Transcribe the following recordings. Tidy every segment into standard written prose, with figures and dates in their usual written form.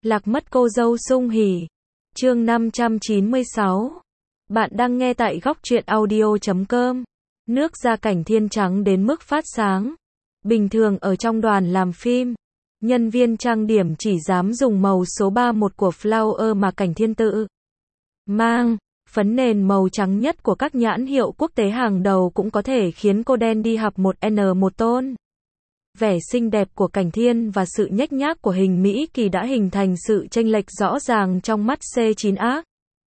Lạc mất cô dâu sung hỉ. Chương 596. Bạn đang nghe tại góc truyện audio.com. Nước da Cảnh Thiên trắng đến mức phát sáng. Bình thường ở trong đoàn làm phim, nhân viên trang điểm chỉ dám dùng màu số 31 của Flower mà Cảnh Thiên tự mang. Phấn nền màu trắng nhất của các nhãn hiệu quốc tế hàng đầu cũng có thể khiến cô đen đi học 1N1 tôn. Vẻ xinh đẹp của Cảnh Thiên và sự nhếch nhác của Hình Mỹ Kỳ đã hình thành sự chênh lệch rõ ràng trong mắt C9A.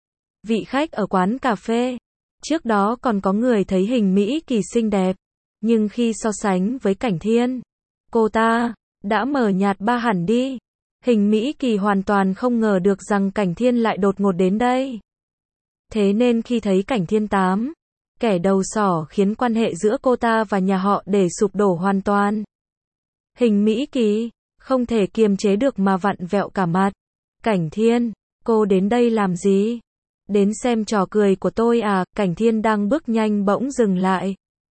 Vị khách ở quán cà phê, trước đó còn có người thấy Hình Mỹ Kỳ xinh đẹp, nhưng khi so sánh với Cảnh Thiên, cô ta đã mờ nhạt ba hẳn đi. Hình Mỹ Kỳ hoàn toàn không ngờ được rằng Cảnh Thiên lại đột ngột đến đây. Thế nên khi thấy Cảnh Thiên kẻ đầu sỏ khiến quan hệ giữa cô ta và nhà họ để sụp đổ hoàn toàn. Hình Mỹ Kỳ không thể kiềm chế được mà vặn vẹo cả mặt. Cảnh Thiên, cô đến đây làm gì? Đến xem trò cười của tôi à? Cảnh Thiên đang bước nhanh bỗng dừng lại.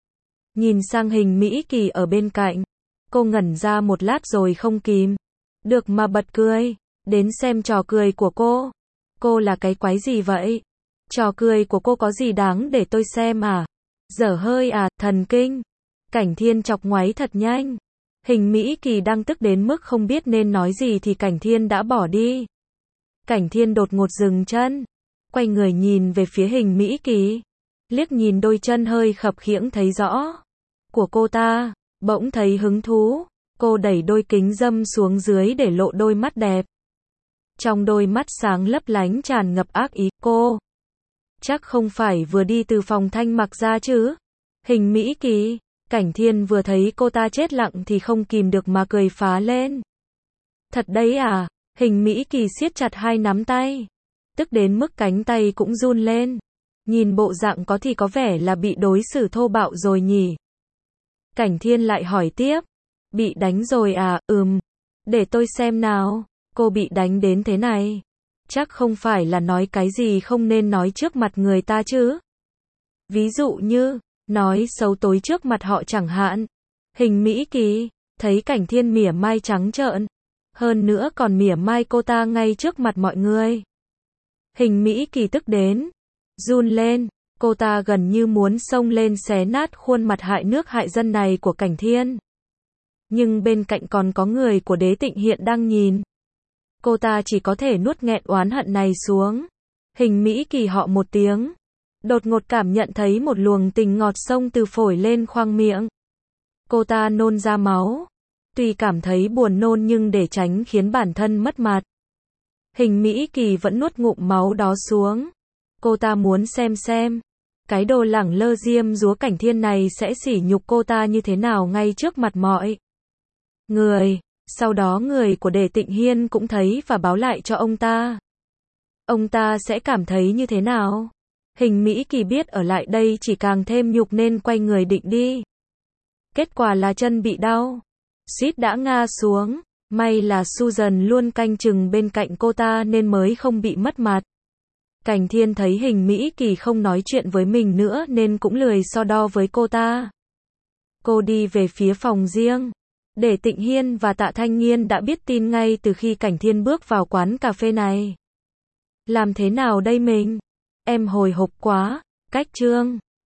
Nhìn sang Hình Mỹ Kỳ ở bên cạnh. Cô ngẩn ra một lát rồi không kìm được mà bật cười. Đến xem trò cười của cô? Cô là cái quái gì vậy? Trò cười của cô có gì đáng để tôi xem à? Dở hơi à, thần kinh. Cảnh Thiên chọc ngoáy thật nhanh. Hình Mỹ Kỳ đang tức đến mức không biết nên nói gì thì Cảnh Thiên đã bỏ đi. Cảnh Thiên đột ngột dừng chân, quay người nhìn về phía Hình Mỹ Kỳ, liếc nhìn đôi chân hơi khập khiễng thấy rõ của cô ta, bỗng thấy hứng thú. Cô đẩy đôi kính râm xuống dưới để lộ đôi mắt đẹp. Trong đôi mắt sáng lấp lánh tràn ngập ác ý. Cô chắc không phải vừa đi từ phòng thanh mặc ra chứ? Hình Mỹ Kỳ. Cảnh Thiên vừa thấy cô ta chết lặng thì không kìm được mà cười phá lên. Thật đấy à? Hình Mỹ Kỳ siết chặt hai nắm tay, tức đến mức cánh tay cũng run lên. Nhìn bộ dạng có thì có vẻ là bị đối xử thô bạo rồi nhỉ? Cảnh Thiên lại hỏi tiếp. Bị đánh rồi à? Để tôi xem nào. Cô bị đánh đến thế này, chắc không phải là nói cái gì không nên nói trước mặt người ta chứ? Ví dụ như nói xấu tối trước mặt họ chẳng hạn. Hình Mỹ Kỳ thấy Cảnh Thiên mỉa mai trắng trợn, hơn nữa còn mỉa mai cô ta ngay trước mặt mọi người. Hình Mỹ Kỳ tức đến run lên, cô ta gần như muốn xông lên xé nát khuôn mặt hại nước hại dân này của Cảnh Thiên. Nhưng bên cạnh còn có người của Đế Tịnh Hiện đang nhìn. Cô ta chỉ có thể nuốt nghẹn oán hận này xuống. Hình Mỹ Kỳ họ một tiếng, đột ngột cảm nhận thấy một luồng tình ngọt xông từ phổi lên khoang miệng. Cô ta nôn ra máu. Tuy cảm thấy buồn nôn nhưng để tránh khiến bản thân mất mặt, Hình Mỹ Kỳ vẫn nuốt ngụm máu đó xuống. Cô ta muốn xem cái đồ lẳng lơ diêm dúa Cảnh Thiên này sẽ sỉ nhục cô ta như thế nào ngay trước mặt mọi người. Sau đó người của Đế Tịnh Hiên cũng thấy và báo lại cho ông ta. Ông ta sẽ cảm thấy như thế nào? Hình Mỹ Kỳ biết ở lại đây chỉ càng thêm nhục nên quay người định đi. Kết quả là chân bị đau, suýt đã ngã xuống. May là Susan luôn canh chừng bên cạnh cô ta nên mới không bị mất mặt. Cảnh Thiên thấy Hình Mỹ Kỳ không nói chuyện với mình nữa nên cũng lười so đo với cô ta. Cô đi về phía phòng riêng. Đế Tịnh Hiên và Tạ Thanh Nghiên đã biết tin ngay từ khi Cảnh Thiên bước vào quán cà phê này. Làm thế nào đây mình? Em hồi hộp quá. Cách chương